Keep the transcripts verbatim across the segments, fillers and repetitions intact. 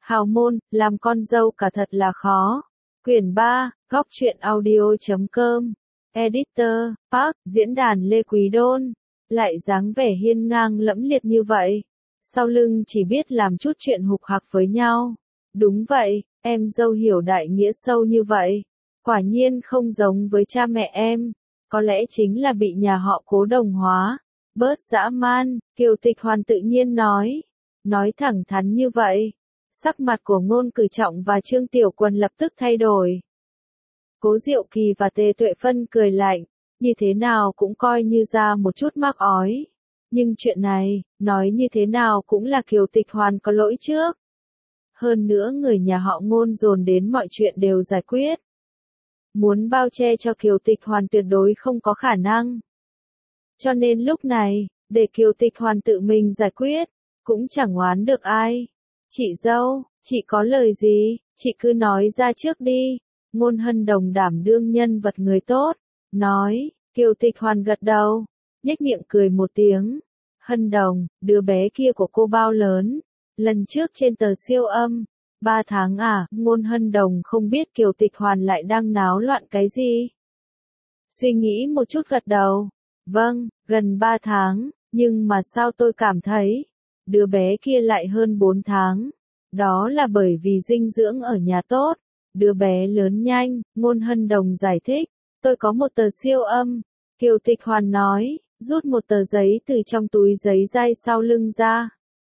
Hào môn, làm con dâu cả thật là khó. Quyển ba, góc truyện audio chấm com. Editor, Park, diễn đàn Lê Quý Đôn. Lại dáng vẻ hiên ngang lẫm liệt như vậy. Sau lưng chỉ biết làm chút chuyện hục hặc với nhau. Đúng vậy, em dâu hiểu đại nghĩa sâu như vậy. Quả nhiên không giống với cha mẹ em. Có lẽ chính là bị nhà họ Cố đồng hóa. Bớt dã man, Kiều Tịch Hoàn tự nhiên nói. Nói thẳng thắn như vậy. Sắc mặt của Ngôn Cử Trọng và Trương Tiểu Quần lập tức thay đổi. Cố Diệu Kỳ và Tề Tuệ Phân cười lạnh, như thế nào cũng coi như ra một chút mắc ói. Nhưng chuyện này, nói như thế nào cũng là Kiều Tịch Hoàn có lỗi trước. Hơn nữa người nhà họ Ngôn dồn đến mọi chuyện đều giải quyết. Muốn bao che cho Kiều Tịch Hoàn tuyệt đối không có khả năng. Cho nên lúc này, để Kiều Tịch Hoàn tự mình giải quyết, cũng chẳng oán được ai. Chị dâu, chị có lời gì, chị cứ nói ra trước đi. Ngôn Hân Đồng đảm đương nhân vật người tốt, nói. Kiều Tịch Hoàn gật đầu, nhếch miệng cười một tiếng. Hân Đồng, đứa bé kia của cô bao lớn? Lần trước trên tờ siêu âm, ba tháng à? Ngôn Hân Đồng không biết Kiều Tịch Hoàn lại đang náo loạn cái gì. Suy nghĩ một chút gật đầu. Vâng, gần ba tháng, nhưng mà sao tôi cảm thấy đứa bé kia lại hơn bốn tháng. Đó là bởi vì dinh dưỡng ở nhà tốt. Đứa bé lớn nhanh, Ngôn Hân Đồng giải thích. Tôi có một tờ siêu âm. Kiều Tịch Hoàn nói, rút một tờ giấy từ trong túi giấy dai sau lưng ra.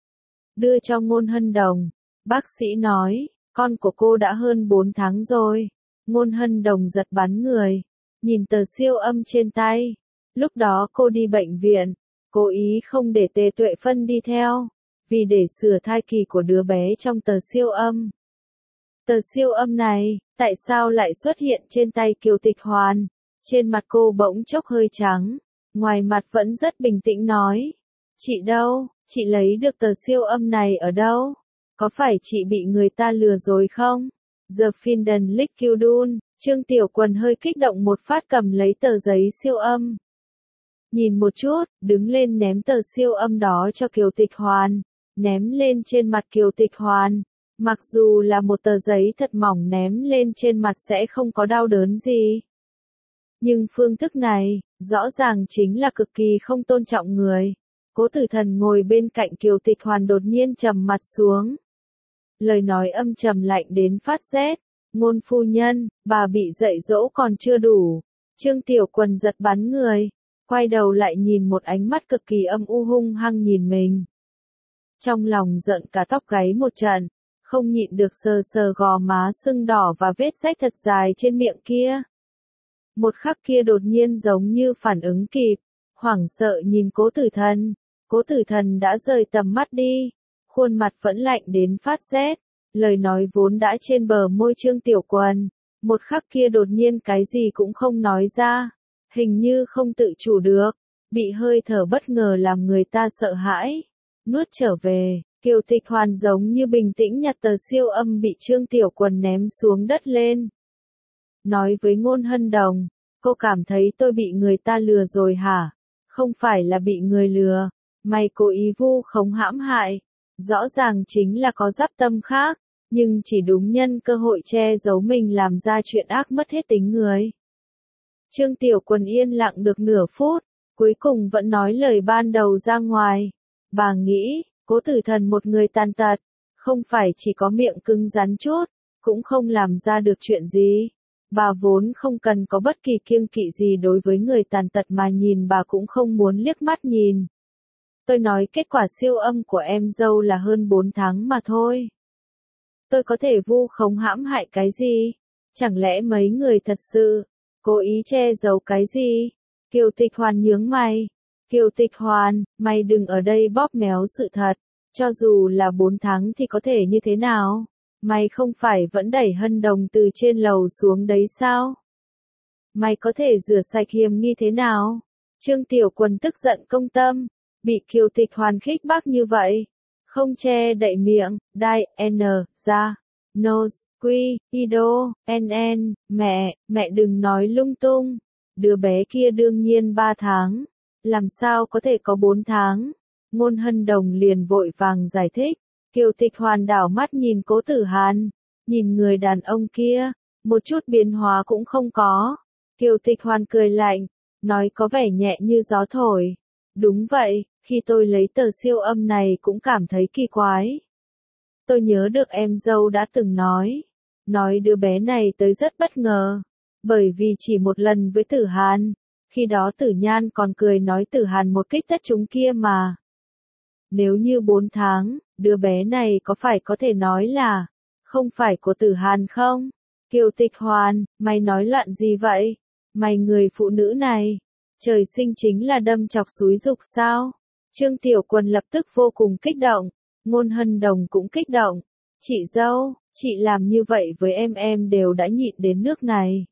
Đưa cho Ngôn Hân Đồng. Bác sĩ nói, con của cô đã hơn bốn tháng rồi. Ngôn Hân Đồng giật bắn người. Nhìn tờ siêu âm trên tay. Lúc đó cô đi bệnh viện. Cố ý không để Tề Tuệ Phân đi theo, vì để sửa thai kỳ của đứa bé trong tờ siêu âm. Tờ siêu âm này, tại sao lại xuất hiện trên tay Kiều Tịch Hoàn? Trên mặt cô bỗng chốc hơi trắng, ngoài mặt vẫn rất bình tĩnh nói. Chị đâu, chị lấy được tờ siêu âm này ở đâu? Có phải chị bị người ta lừa rồi không? The Finden Liquidun, Trương Tiểu Quần hơi kích động một phát cầm lấy tờ giấy siêu âm. Nhìn một chút, đứng lên ném tờ siêu âm đó cho Kiều Tịch Hoàn, ném lên trên mặt Kiều Tịch Hoàn. Mặc dù là một tờ giấy thật mỏng ném lên trên mặt sẽ không có đau đớn gì. Nhưng phương thức này, rõ ràng chính là cực kỳ không tôn trọng người. Cố Tử Thần ngồi bên cạnh Kiều Tịch Hoàn đột nhiên trầm mặt xuống. Lời nói âm trầm lạnh đến phát rét. Ngôn phu nhân, bà bị dạy dỗ còn chưa đủ. Trương Tiểu Quần giật bắn người. Quay đầu lại nhìn một ánh mắt cực kỳ âm u hung hăng nhìn mình. Trong lòng giận cả tóc gáy một trận, không nhịn được sờ sờ gò má sưng đỏ và vết rách thật dài trên miệng kia. Một khắc kia đột nhiên giống như phản ứng kịp, hoảng sợ nhìn Cố Tử Thần. Cố Tử Thần đã rời tầm mắt đi, khuôn mặt vẫn lạnh đến phát rét, lời nói vốn đã trên bờ môi Trương Tiểu Quần, một khắc kia đột nhiên cái gì cũng không nói ra. Hình như không tự chủ được, bị hơi thở bất ngờ làm người ta sợ hãi. Nuốt trở về, Kiều Tịch Hoàn giống như bình tĩnh nhặt tờ siêu âm bị Trương Tiểu Quần ném xuống đất lên. Nói với Ngôn Hân Đồng, cô cảm thấy tôi bị người ta lừa rồi hả? Không phải là bị người lừa, mày cố ý vu khống hãm hại. Rõ ràng chính là có dắp tâm khác, nhưng chỉ đúng nhân cơ hội che giấu mình làm ra chuyện ác mất hết tính người. Trương Tiểu Quần yên lặng được nửa phút, cuối cùng vẫn nói lời ban đầu ra ngoài. Bà nghĩ, Cố Tử Thần một người tàn tật, không phải chỉ có miệng cứng rắn chút, cũng không làm ra được chuyện gì. Bà vốn không cần có bất kỳ kiêng kỵ gì đối với người tàn tật mà nhìn bà cũng không muốn liếc mắt nhìn. Tôi nói kết quả siêu âm của em dâu là hơn bốn tháng mà thôi. Tôi có thể vu khống hãm hại cái gì? Chẳng lẽ mấy người thật sự cố ý che giấu cái gì? Kiều Tịch Hoàn nhướng mày. Kiều Tịch Hoàn, mày đừng ở đây bóp méo sự thật. Cho dù là bốn tháng thì có thể như thế nào? Mày không phải vẫn đẩy Hân Đồng từ trên lầu xuống đấy sao? Mày có thể rửa sạch hiềm nghi thế nào? Trương Tiểu Quần tức giận công tâm. Bị Kiều Tịch Hoàn khích bác như vậy. Không che đậy miệng, đai, n, ra. Nose, quy, ido, nn, mẹ, mẹ đừng nói lung tung. Đứa bé kia đương nhiên ba tháng. Làm sao có thể có bốn tháng? Ngôn Hân Đồng liền vội vàng giải thích. Kiều Tịch Hoàn đảo mắt nhìn Cố Tử Hàn, nhìn người đàn ông kia, một chút biến hóa cũng không có. Kiều Tịch Hoàn cười lạnh, nói có vẻ nhẹ như gió thổi. Đúng vậy, khi tôi lấy tờ siêu âm này cũng cảm thấy kỳ quái. Tôi nhớ được em dâu đã từng nói, nói đứa bé này tới rất bất ngờ, bởi vì chỉ một lần với Tử Hàn, khi đó Tử Nhan còn cười nói Tử Hàn một kích tất chúng kia mà. Nếu như bốn tháng, đứa bé này có phải có thể nói là, không phải của Tử Hàn không? Kiều Tịch Hoàn, mày nói loạn gì vậy? Mày người phụ nữ này, trời sinh chính là đâm chọc xúi dục sao? Trương Tiểu Quân lập tức vô cùng kích động, Ngôn Hân Đồng cũng kích động. Chị dâu, chị làm như vậy với em em đều đã nhịn đến nước này.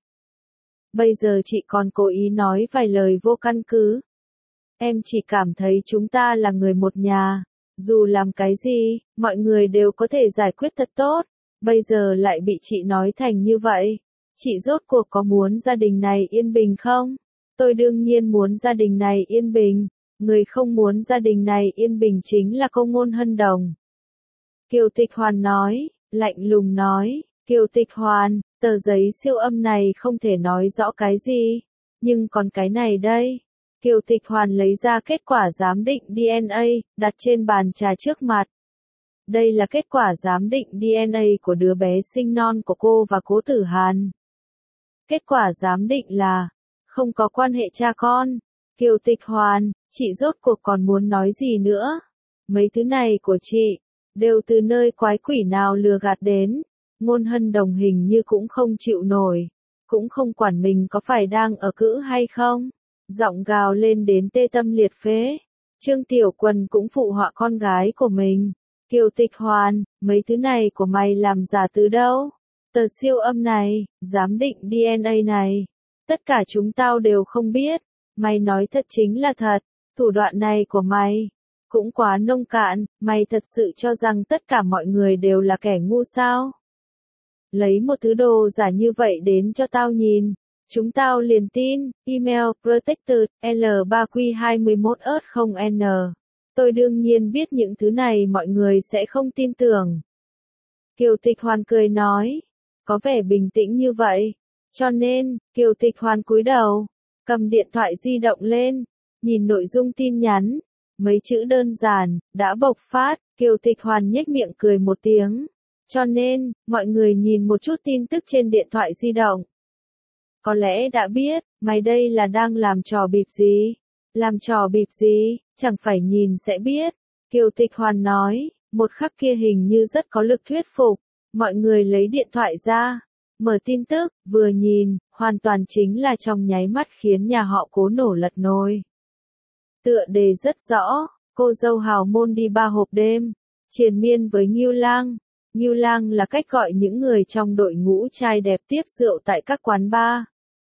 Bây giờ chị còn cố ý nói vài lời vô căn cứ. Em chỉ cảm thấy chúng ta là người một nhà, dù làm cái gì, mọi người đều có thể giải quyết thật tốt. Bây giờ lại bị chị nói thành như vậy. Chị rốt cuộc có muốn gia đình này yên bình không? Tôi đương nhiên muốn gia đình này yên bình. Người không muốn gia đình này yên bình chính là cô Ngôn Hân Đồng. Kiều Tịch Hoàn nói, lạnh lùng nói, Kiều Tịch Hoàn, tờ giấy siêu âm này không thể nói rõ cái gì, nhưng còn cái này đây. Kiều Tịch Hoàn lấy ra kết quả giám định đê en a, đặt trên bàn trà trước mặt. Đây là kết quả giám định đê en a của đứa bé sinh non của cô và Cố Tử Hàn. Kết quả giám định là, không có quan hệ cha con. Kiều Tịch Hoàn, chị rốt cuộc còn muốn nói gì nữa? Mấy thứ này của chị, đều từ nơi quái quỷ nào lừa gạt đến. Ngôn Hân Đồng hình như cũng không chịu nổi, cũng không quản mình có phải đang ở cữ hay không. Giọng gào lên đến tê tâm liệt phế. Trương Tiểu Quân cũng phụ họa con gái của mình. Kiều Tịch Hoàn, mấy thứ này của mày làm giả từ đâu? Tờ siêu âm này, giám định đê en a này, tất cả chúng tao đều không biết. Mày nói thật chính là thật, thủ đoạn này của mày cũng quá nông cạn, mày thật sự cho rằng tất cả mọi người đều là kẻ ngu sao? Lấy một thứ đồ giả như vậy đến cho tao nhìn, chúng tao liền tin. Email protected L ba Q hai mốt ớt không N. Tôi đương nhiên biết những thứ này mọi người sẽ không tin tưởng. Kiều Tịch Hoàn cười nói, có vẻ bình tĩnh như vậy. Cho nên, Kiều Tịch Hoàn cúi đầu, cầm điện thoại di động lên, nhìn nội dung tin nhắn, mấy chữ đơn giản, đã bộc phát. Kiều Tịch Hoàn nhếch miệng cười một tiếng. Cho nên, mọi người nhìn một chút tin tức trên điện thoại di động. Có lẽ đã biết, mày đây là đang làm trò bịp gì? Làm trò bịp gì, chẳng phải nhìn sẽ biết. Kiều Tịch Hoàn nói, một khắc kia hình như rất có lực thuyết phục. Mọi người lấy điện thoại ra, mở tin tức, vừa nhìn, hoàn toàn chính là trong nháy mắt khiến nhà họ Cố nổ lật nồi. Tựa đề rất rõ, cô dâu hào môn đi ba hộp đêm, triền miên với Ngưu Lang. Ngưu Lang là cách gọi những người trong đội ngũ trai đẹp tiếp rượu tại các quán bar.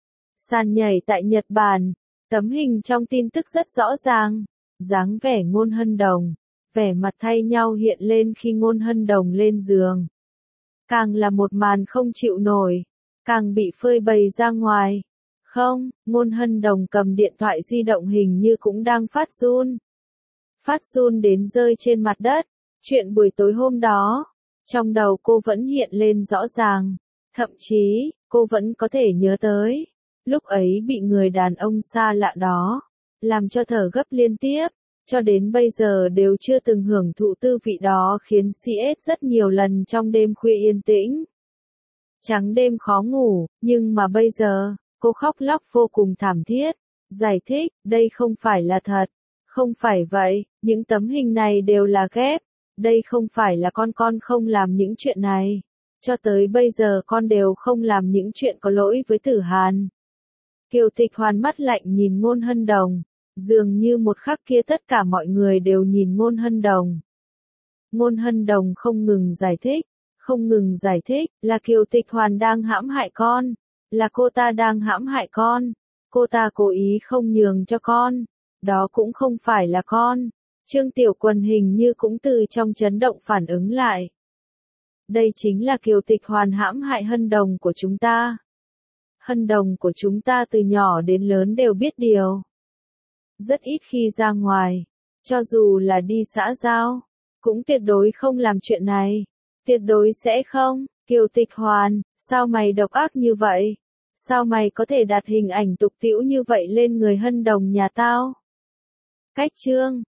Sàn nhảy tại Nhật Bản, tấm hình trong tin tức rất rõ ràng, dáng vẻ Ngôn Hân Đồng, vẻ mặt thay nhau hiện lên khi Ngôn Hân Đồng lên giường. Càng là một màn không chịu nổi, càng bị phơi bày ra ngoài. Không, Ngôn Hân Đồng cầm điện thoại di động hình như cũng đang phát run. Phát run đến rơi trên mặt đất. Chuyện buổi tối hôm đó, trong đầu cô vẫn hiện lên rõ ràng. Thậm chí, cô vẫn có thể nhớ tới. Lúc ấy bị người đàn ông xa lạ đó, làm cho thở gấp liên tiếp. Cho đến bây giờ đều chưa từng hưởng thụ tư vị đó khiến xê ét rất nhiều lần trong đêm khuya yên tĩnh. Trắng đêm khó ngủ, nhưng mà bây giờ, cô khóc lóc vô cùng thảm thiết. Giải thích, đây không phải là thật. Không phải vậy, những tấm hình này đều là ghép. Đây không phải là con con không làm những chuyện này. Cho tới bây giờ con đều không làm những chuyện có lỗi với Tử Hàn. Kiều Tịch Hoàn mắt lạnh nhìn Ngôn Hân Đồng. Dường như một khắc kia tất cả mọi người đều nhìn Ngôn Hân Đồng. Ngôn Hân Đồng không ngừng giải thích, không ngừng giải thích, là Kiều Tịch Hoàn đang hãm hại con, là cô ta đang hãm hại con, cô ta cố ý không nhường cho con, đó cũng không phải là con. Trương Tiểu Quân hình như cũng từ trong chấn động phản ứng lại. Đây chính là Kiều Tịch Hoàn hãm hại Hân Đồng của chúng ta. Hân Đồng của chúng ta từ nhỏ đến lớn đều biết điều. Rất ít khi ra ngoài, cho dù là đi xã giao, cũng tuyệt đối không làm chuyện này. Tuyệt đối sẽ không. Kiều Tịch Hoàn, sao mày độc ác như vậy? Sao mày có thể đặt hình ảnh tục tĩu như vậy lên người Hân Đồng nhà tao? Cách chương